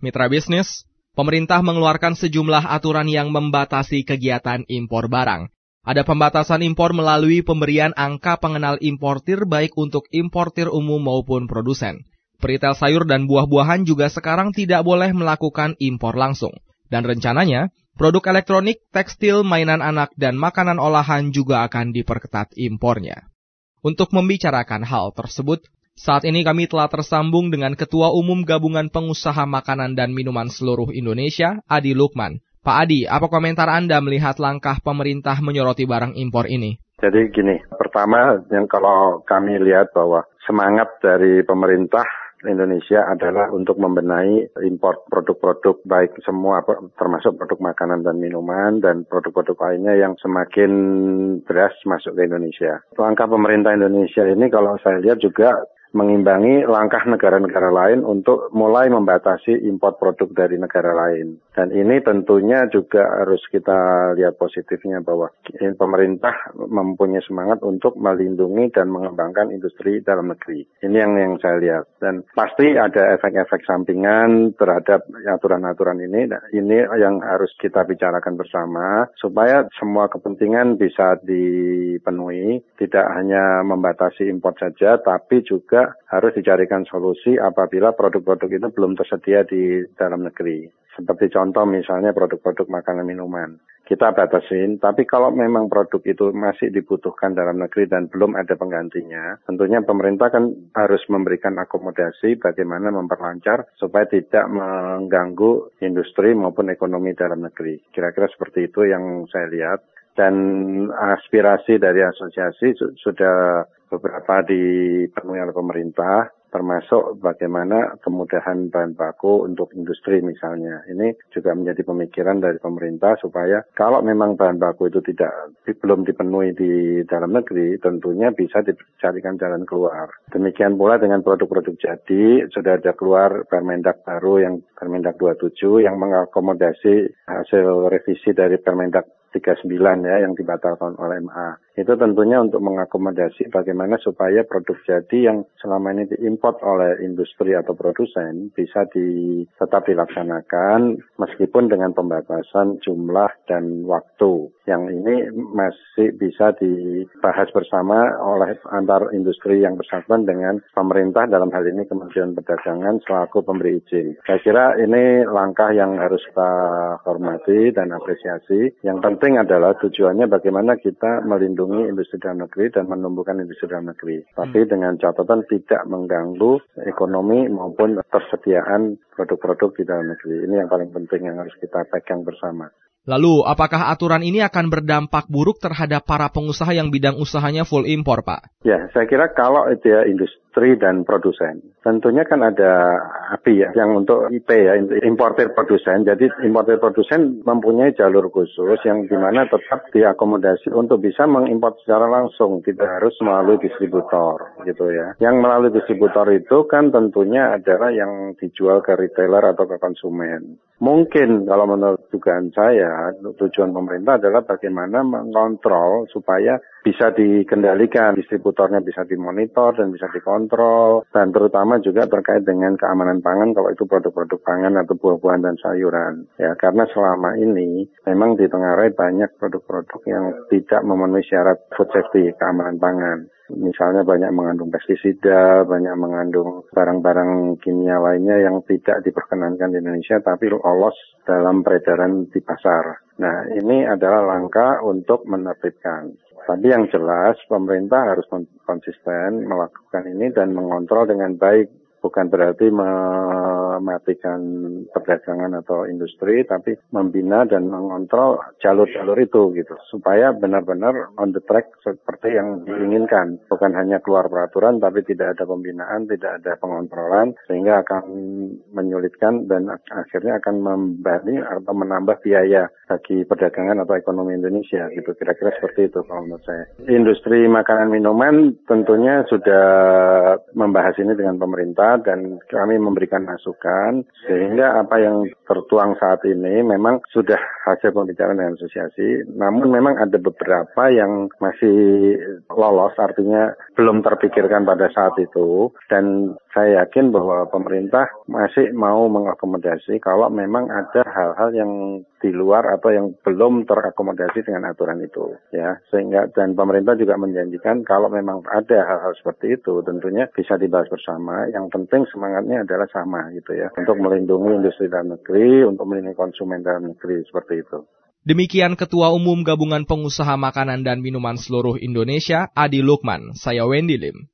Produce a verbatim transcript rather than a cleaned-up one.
Mitra bisnis, pemerintah mengeluarkan sejumlah aturan yang membatasi kegiatan impor barang. Ada pembatasan impor melalui pemberian angka pengenal importir baik untuk importir umum maupun produsen. Peritel sayur dan buah-buahan juga sekarang tidak boleh melakukan impor langsung. Dan rencananya, produk elektronik, tekstil, mainan anak, dan makanan olahan juga akan diperketat impornya. Untuk membicarakan hal tersebut, saat ini kami telah tersambung dengan Ketua Umum Gabungan Pengusaha Makanan dan Minuman Seluruh Indonesia, Adi Lukman. Pak Adi, apa komentar Anda melihat langkah pemerintah menyoroti barang impor ini? Jadi gini, pertama yang kalau kami lihat bahwa semangat dari pemerintah Indonesia adalah untuk membenahi impor produk-produk baik semua termasuk produk makanan dan minuman dan produk-produk lainnya yang semakin deras masuk ke Indonesia. Langkah pemerintah Indonesia ini kalau saya lihat juga mengimbangi langkah negara-negara lain untuk mulai membatasi impor produk dari negara lain. Dan ini tentunya juga harus kita lihat positifnya bahwa pemerintah mempunyai semangat untuk melindungi dan mengembangkan industri dalam negeri. Ini yang yang saya lihat. Dan pasti ada efek-efek sampingan terhadap aturan-aturan ini. Nah, ini yang harus kita bicarakan bersama supaya semua kepentingan bisa dipenuhi. Tidak hanya membatasi impor saja, tapi juga harus dicarikan solusi apabila produk-produk itu belum tersedia di dalam negeri. Seperti contoh misalnya produk-produk makanan minuman. Kita batasin, tapi kalau memang produk itu masih dibutuhkan dalam negeri dan belum ada penggantinya, tentunya pemerintah kan harus memberikan akomodasi bagaimana memperlancar supaya tidak mengganggu industri maupun ekonomi dalam negeri. Kira-kira seperti itu yang saya lihat. Dan aspirasi dari asosiasi sudah beberapa dipenuhi oleh pemerintah, termasuk bagaimana kemudahan bahan baku untuk industri misalnya. Ini juga menjadi pemikiran dari pemerintah supaya kalau memang bahan baku itu tidak belum dipenuhi di dalam negeri, tentunya bisa dicarikan jalan keluar. Demikian pula dengan produk-produk jadi, sudah ada keluar Permendak baru yang Permendak dua puluh tujuh yang mengakomodasi hasil revisi dari Permendak tiga puluh sembilan ya yang dibatalkan oleh M A. Itu tentunya untuk mengakomodasi bagaimana supaya produk jadi yang selama ini diimpor oleh industri atau produsen bisa di, tetap dilaksanakan meskipun dengan pembatasan jumlah dan waktu. Yang ini masih bisa dibahas bersama oleh antar industri yang bersangkutan dengan pemerintah, dalam hal ini Kementerian Perdagangan selaku pemberi izin. Saya kira ini langkah yang harus kita hormati dan apresiasi. Yang penting adalah tujuannya bagaimana kita melindungi industri dalam negeri dan menumbuhkan industri dalam negeri. Tapi dengan catatan tidak mengganggu ekonomi maupun tersediaan produk-produk di dalam negeri. Ini yang paling penting yang harus kita pegang bersama. Lalu, apakah aturan ini akan berdampak buruk terhadap para pengusaha yang bidang usahanya full impor, Pak? Ya, saya kira kalau itu ya industri dan produsen, tentunya kan ada A P I ya, yang untuk I P ya, importer produsen. Jadi importer produsen mempunyai jalur khusus yang dimana tetap diakomodasi untuk bisa mengimpor secara langsung, tidak harus melalui distributor, gitu ya. Yang melalui distributor itu kan tentunya adalah yang dijual ke retailer atau ke konsumen. Mungkin kalau menurut dugaan saya, tujuan pemerintah adalah bagaimana mengontrol supaya bisa dikendalikan, distributornya bisa dimonitor dan bisa dikontrol, dan terutama juga terkait dengan keamanan pangan kalau itu produk-produk pangan atau buah-buahan dan sayuran. Ya, karena selama ini memang ditengarai banyak produk-produk yang tidak memenuhi syarat food safety, keamanan pangan. Misalnya banyak mengandung pestisida, banyak mengandung barang-barang kimia lainnya yang tidak diperkenankan di Indonesia tapi lolos dalam peredaran di pasar. Nah, ini adalah langkah untuk menertibkan. Tapi yang jelas pemerintah harus konsisten melakukan ini dan mengontrol dengan baik. Bukan berarti mematikan perdagangan atau industri, tapi membina dan mengontrol jalur-jalur itu gitu, supaya benar-benar on the track seperti yang diinginkan. Bukan hanya keluar peraturan, tapi tidak ada pembinaan, tidak ada pengontrolan, sehingga akan menyulitkan dan akhirnya akan membebani atau menambah biaya bagi perdagangan atau ekonomi Indonesia gitu. Kira-kira seperti itu kalau menurut saya. Industri makanan minuman tentunya sudah membahas ini dengan pemerintah dan kami memberikan masukan sehingga apa yang tertuang saat ini memang sudah hasil pembicaraan dengan asosiasi, namun memang ada beberapa yang masih lolos, artinya belum terpikirkan pada saat itu, dan saya yakin bahwa pemerintah masih mau mengakomodasi kalau memang ada hal-hal yang di luar atau yang belum terakomodasi dengan aturan itu, ya. Sehingga dan pemerintah juga menjanjikan kalau memang ada hal-hal seperti itu, tentunya bisa dibahas bersama. Yang penting semangatnya adalah sama, gitu ya, untuk melindungi industri dalam negeri, untuk melindungi konsumen dalam negeri, seperti itu. Demikian Ketua Umum Gabungan Pengusaha Makanan dan Minuman Seluruh Indonesia, Adi Lukman. Saya Wendy Lim.